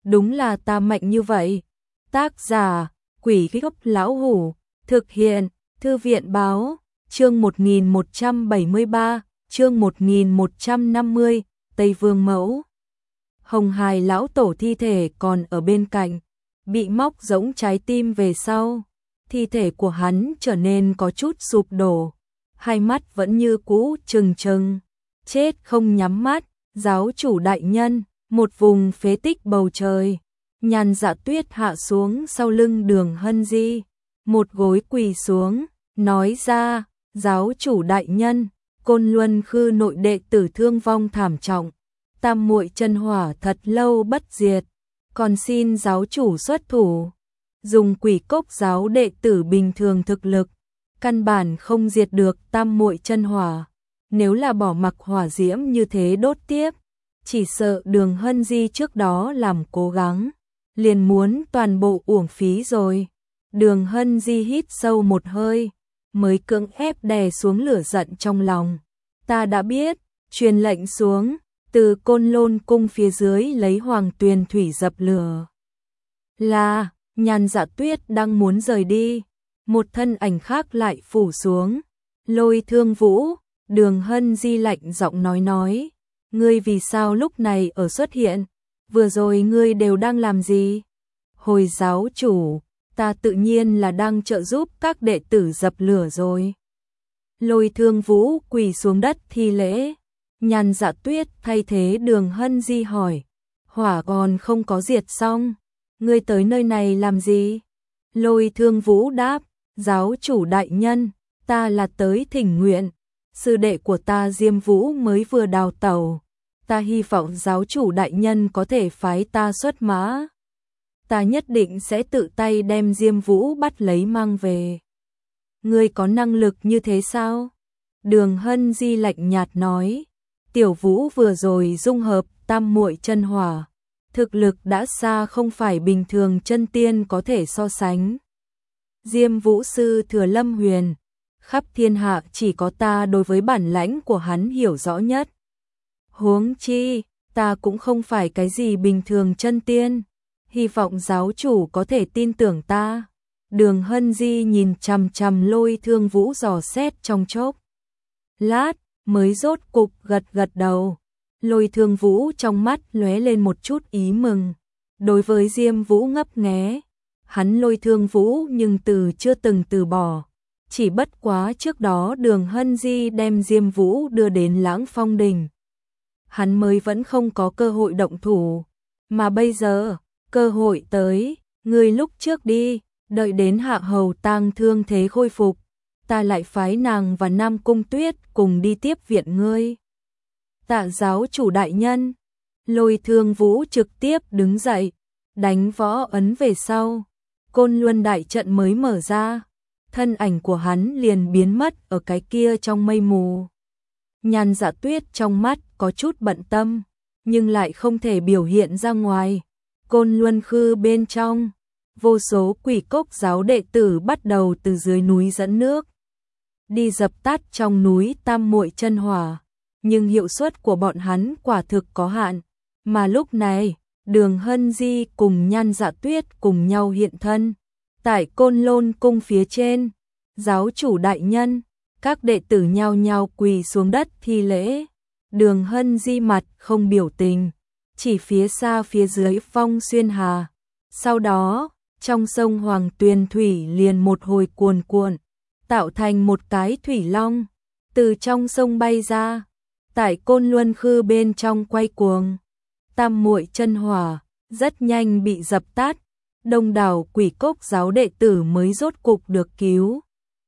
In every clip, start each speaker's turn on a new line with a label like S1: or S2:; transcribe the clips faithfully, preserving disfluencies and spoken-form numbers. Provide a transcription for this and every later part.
S1: đúng là ta mạnh như vậy. Tác giả, Quỷ Gốc Lão Hủ, thực hiện, Thư viện báo, chương một nghìn một trăm bảy mươi ba, chương một nghìn một trăm năm mươi, Tây Vương Mẫu. Hồng Hài lão tổ thi thể còn ở bên cạnh, bị móc rỗng trái tim về sau, thi thể của hắn trở nên có chút sụp đổ, hai mắt vẫn như cũ trừng trừng, chết không nhắm mắt. Giáo chủ đại nhân, một vùng phế tích bầu trời, Nhàn Dạ Tuyết hạ xuống sau lưng Đường Hân Di, một gối quỳ xuống, nói ra, giáo chủ đại nhân, Côn Luân Khư nội đệ tử thương vong thảm trọng, tam muội chân hỏa thật lâu bất diệt, còn xin giáo chủ xuất thủ, dùng quỷ cốc giáo đệ tử bình thường thực lực, căn bản không diệt được tam muội chân hỏa, nếu là bỏ mặc hỏa diễm như thế đốt tiếp, chỉ sợ Đường Hân Di trước đó làm cố gắng, liền muốn toàn bộ uổng phí rồi. Đường Hân Di hít sâu một hơi, mới cưỡng ép đè xuống lửa giận trong lòng. Ta đã biết, truyền lệnh xuống, từ Côn Lôn cung phía dưới lấy hoàng tuyền thủy dập lửa. Là, Nhàn Dạ Tuyết đang muốn rời đi, một thân ảnh khác lại phủ xuống. Lôi Thương Vũ, Đường Hân Di lạnh giọng nói nói, ngươi vì sao lúc này ở xuất hiện, vừa rồi ngươi đều đang làm gì? Hồi giáo chủ, ta tự nhiên là đang trợ giúp các đệ tử dập lửa rồi. Lôi Thương Vũ quỳ xuống đất thi lễ. Nhàn Dạ Tuyết thay thế Đường Hân Di hỏi, hỏa còn không có diệt xong, ngươi tới nơi này làm gì? Lôi Thương Vũ đáp, giáo chủ đại nhân, ta là tới thỉnh nguyện, sư đệ của ta Diêm Vũ mới vừa đào tẩu, ta hy vọng giáo chủ đại nhân có thể phái ta xuất mã. Ta nhất định sẽ tự tay đem Diêm Vũ bắt lấy mang về. Ngươi có năng lực như thế sao? Đường Hân Di lạnh nhạt nói, Tiểu Vũ vừa rồi dung hợp tam muội chân hỏa, thực lực đã xa không phải bình thường chân tiên có thể so sánh. Diêm Vũ sư Thừa Lâm Huyền, khắp thiên hạ chỉ có ta đối với bản lãnh của hắn hiểu rõ nhất. Huống chi, ta cũng không phải cái gì bình thường chân tiên, hy vọng giáo chủ có thể tin tưởng ta. Đường Hân Di nhìn chằm chằm Lôi Thương Vũ dò xét trong chốc lát, mới rốt cục gật gật đầu. Lôi Thương Vũ trong mắt lóe lên một chút ý mừng. Đối với Diêm Vũ ngấp nghé, hắn Lôi Thương Vũ nhưng từ chưa từng từ bỏ. Chỉ bất quá trước đó Đường Hân Di đem Diêm Vũ đưa đến Lãng Phong Đình, hắn mới vẫn không có cơ hội động thủ. Mà bây giờ, cơ hội tới, ngươi lúc trước đi, đợi đến Hạ Hầu Tang thương thế khôi phục, ta lại phái nàng và Nam Cung Tuyết cùng đi tiếp viện ngươi. Tạ giáo chủ đại nhân. Lôi Thương Vũ trực tiếp đứng dậy, đánh võ ấn về sau, Côn Luân đại trận mới mở ra, thân ảnh của hắn liền biến mất ở cái kia trong mây mù. Nhàn Dạ Tuyết trong mắt có chút bận tâm, nhưng lại không thể biểu hiện ra ngoài. Côn Luân Khư bên trong, vô số quỷ cốc giáo đệ tử bắt đầu từ dưới núi dẫn nước, đi dập tắt trong núi tam muội chân hỏa, nhưng hiệu suất của bọn hắn quả thực có hạn. Mà lúc này, Đường Hân Di cùng Nhàn Dạ Tuyết cùng nhau hiện thân tại Côn Lôn cung phía trên. Giáo chủ đại nhân, các đệ tử nhao nhao quỳ xuống đất thi lễ. Đường Hân Di mặt không biểu tình, chỉ phía xa phía dưới Phong Xuyên Hà. Sau đó, trong sông Hoàng Tuyền thủy liền một hồi cuồn cuộn, tạo thành một cái thủy long, từ trong sông bay ra, tại Côn Luân Khư bên trong quay cuồng. Tam muội chân hỏa rất nhanh bị dập tắt, đông đảo quỷ cốc giáo đệ tử mới rốt cục được cứu.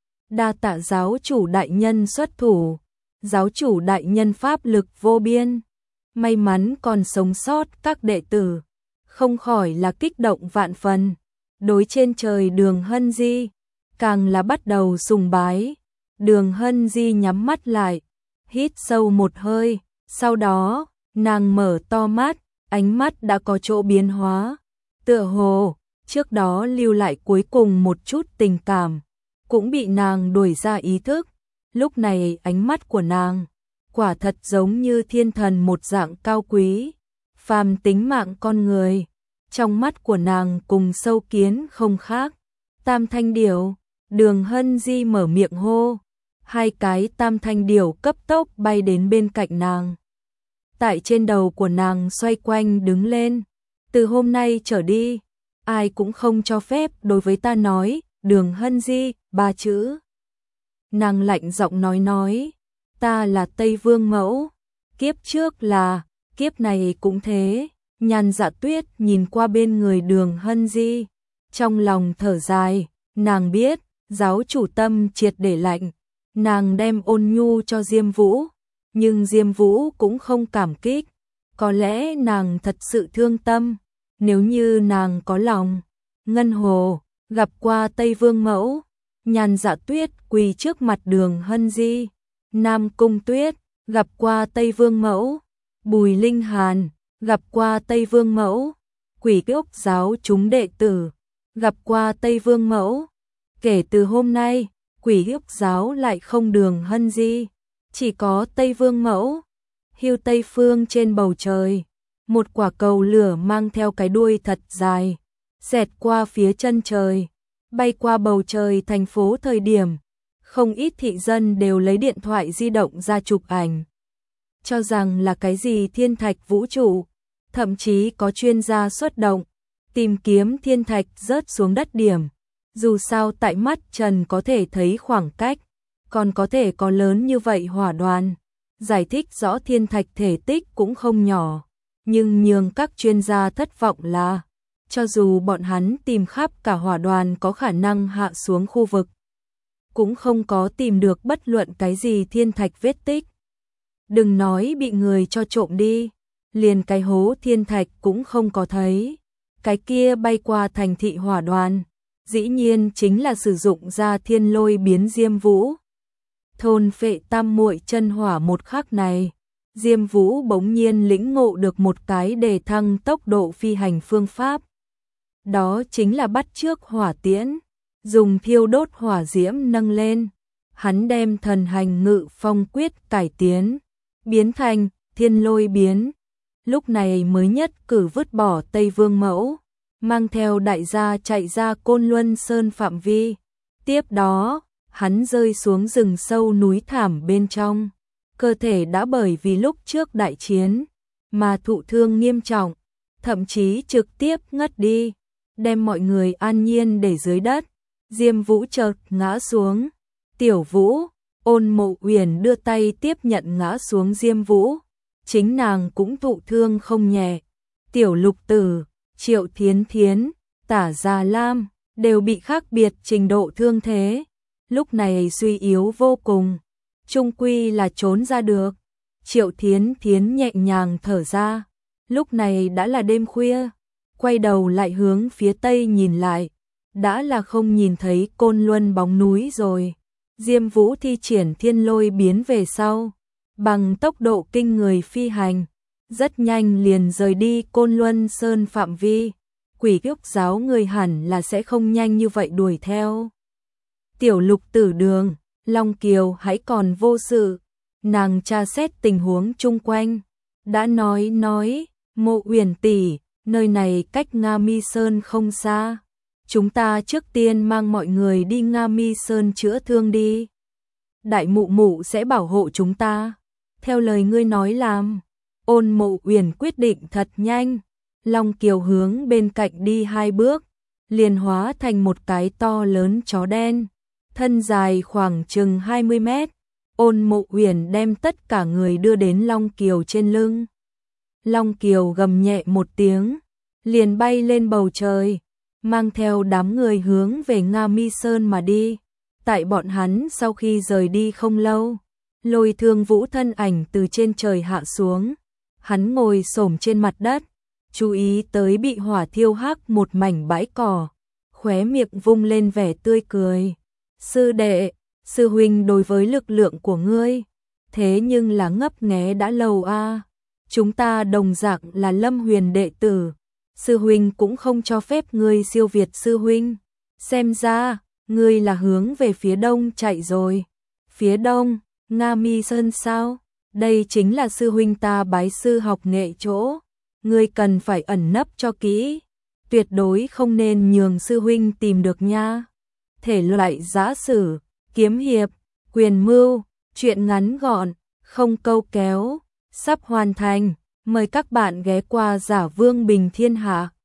S1: Đa tạ giáo chủ đại nhân xuất thủ, giáo chủ đại nhân pháp lực vô biên. May mắn còn sống sót các đệ tử, không khỏi là kích động vạn phần. Đối trên trời Đường Hân Di, càng là bắt đầu sùng bái. Đường Hân Di nhắm mắt lại, hít sâu một hơi, sau đó, nàng mở to mắt, ánh mắt đã có chỗ biến hóa. Tựa hồ, trước đó lưu lại cuối cùng một chút tình cảm, cũng bị nàng đuổi ra ý thức. Lúc này ánh mắt của nàng, quả thật giống như thiên thần một dạng cao quý, phàm tính mạng con người, trong mắt của nàng cùng sâu kiến không khác. Tam thanh điểu, Đường Hân Di mở miệng hô, hai cái tam thanh điểu cấp tốc bay đến bên cạnh nàng. Tại trên đầu của nàng xoay quanh đứng lên, từ hôm nay trở đi, ai cũng không cho phép đối với ta nói, Đường Hân Di, ba chữ. Nàng lạnh giọng nói nói, ta là Tây Vương mẫu, kiếp trước là, kiếp này cũng thế. Nhan Dạ Tuyết nhìn qua bên người Đường Hân Di, trong lòng thở dài, nàng biết, giáo chủ tâm triệt để lạnh, nàng đem ôn nhu cho Diêm Vũ, nhưng Diêm Vũ cũng không cảm kích, có lẽ nàng thật sự thương tâm, nếu như nàng có lòng. Ngân Hồ, gặp qua Tây Vương mẫu, Nhan Dạ Tuyết quỳ trước mặt Đường Hân Di. Nam Cung Tuyết, gặp qua Tây Vương mẫu, Bùi Linh Hàn, gặp qua Tây Vương mẫu, Quỷ Ốc giáo chúng đệ tử, gặp qua Tây Vương mẫu. Kể từ hôm nay, Quỷ Ốc giáo lại không Đường Hân Di, chỉ có Tây Vương mẫu. Hưu Tây phương trên bầu trời, một quả cầu lửa mang theo cái đuôi thật dài, xẹt qua phía chân trời, bay qua bầu trời thành phố thời điểm, không ít thị dân đều lấy điện thoại di động ra chụp ảnh, cho rằng là cái gì thiên thạch vũ trụ, thậm chí có chuyên gia xuất động, tìm kiếm thiên thạch rớt xuống đất điểm, dù sao tại mắt trần có thể thấy khoảng cách, còn có thể có lớn như vậy hỏa đoàn, giải thích rõ thiên thạch thể tích cũng không nhỏ, nhưng nhường các chuyên gia thất vọng là, cho dù bọn hắn tìm khắp cả hỏa đoàn có khả năng hạ xuống khu vực, cũng không có tìm được bất luận cái gì thiên thạch vết tích. Đừng nói bị người cho trộm đi, liền cái hố thiên thạch cũng không có thấy. Cái kia bay qua thành thị hỏa đoàn, dĩ nhiên chính là sử dụng ra thiên lôi biến Diêm Vũ. Thôn phệ tam muội chân hỏa một khắc này, Diêm Vũ bỗng nhiên lĩnh ngộ được một cái đề thăng tốc độ phi hành phương pháp. Đó chính là bắt chước hỏa tiễn, dùng thiêu đốt hỏa diễm nâng lên. Hắn đem thần hành ngự phong quyết cải tiến, biến thành thiên lôi biến. Lúc này mới nhất cử vứt bỏ Tây Vương mẫu, mang theo đại gia chạy ra Côn Luân Sơn phạm vi. Tiếp đó, hắn rơi xuống rừng sâu núi thảm bên trong. Cơ thể đã bởi vì lúc trước đại chiến mà thụ thương nghiêm trọng, thậm chí trực tiếp ngất đi, đem mọi người an nhiên để dưới đất. Diêm Vũ chợt ngã xuống. Tiểu Vũ, Ôn Mộ Uyển đưa tay tiếp nhận ngã xuống Diêm Vũ. Chính nàng cũng thụ thương không nhẹ. Tiểu Lục Tử, Triệu Thiến Thiến, Tả Già Lam đều bị khác biệt trình độ thương thế. Lúc này suy yếu vô cùng, chung quy là trốn ra được. Triệu Thiến Thiến nhẹ nhàng thở ra. Lúc này đã là đêm khuya, quay đầu lại hướng phía tây nhìn lại, đã là không nhìn thấy Côn Luân bóng núi rồi. Diêm Vũ thi triển thiên lôi biến về sau, bằng tốc độ kinh người phi hành, rất nhanh liền rời đi Côn Luân Sơn phạm vi. Quỷ Ốc giáo người hẳn là sẽ không nhanh như vậy đuổi theo. Tiểu Lục Tử Đường, Long Kiều hãy còn vô sự, nàng tra xét tình huống chung quanh, đã nói nói, Mộ Uyển tỷ, nơi này cách Nga Mi Sơn không xa, chúng ta trước tiên mang mọi người đi Nga Mi Sơn chữa thương đi. Đại mụ mụ sẽ bảo hộ chúng ta, theo lời ngươi nói làm. Ôn Mộ Uyển quyết định thật nhanh. Long Kiều hướng bên cạnh đi hai bước, liền hóa thành một cái to lớn chó đen, thân dài khoảng chừng hai mươi mét. Ôn Mộ Uyển đem tất cả người đưa đến Long Kiều trên lưng. Long Kiều gầm nhẹ một tiếng, liền bay lên bầu trời, mang theo đám người hướng về Nga Mi Sơn mà đi. Tại bọn hắn sau khi rời đi không lâu, Lôi Thương Vũ thân ảnh từ trên trời hạ xuống, hắn ngồi xổm trên mặt đất, chú ý tới bị hỏa thiêu hắc một mảnh bãi cỏ, khóe miệng vung lên vẻ tươi cười. Sư đệ, sư huynh đối với lực lượng của ngươi, thế nhưng là ngấp nghé đã lâu a. À. Chúng ta đồng dạng là Lâm Huyền đệ tử, sư huynh cũng không cho phép ngươi siêu việt sư huynh. Xem ra, ngươi là hướng về phía đông chạy rồi. Phía đông, Nga Mi Sơn sao? Đây chính là sư huynh ta bái sư học nghệ chỗ. Ngươi cần phải ẩn nấp cho kỹ, tuyệt đối không nên nhường sư huynh tìm được nha. Thể loại giã sử, kiếm hiệp, quyền mưu, truyện ngắn gọn, không câu kéo, sắp hoàn thành. Mời các bạn ghé qua Giả Vương Bình Thiên Hạ.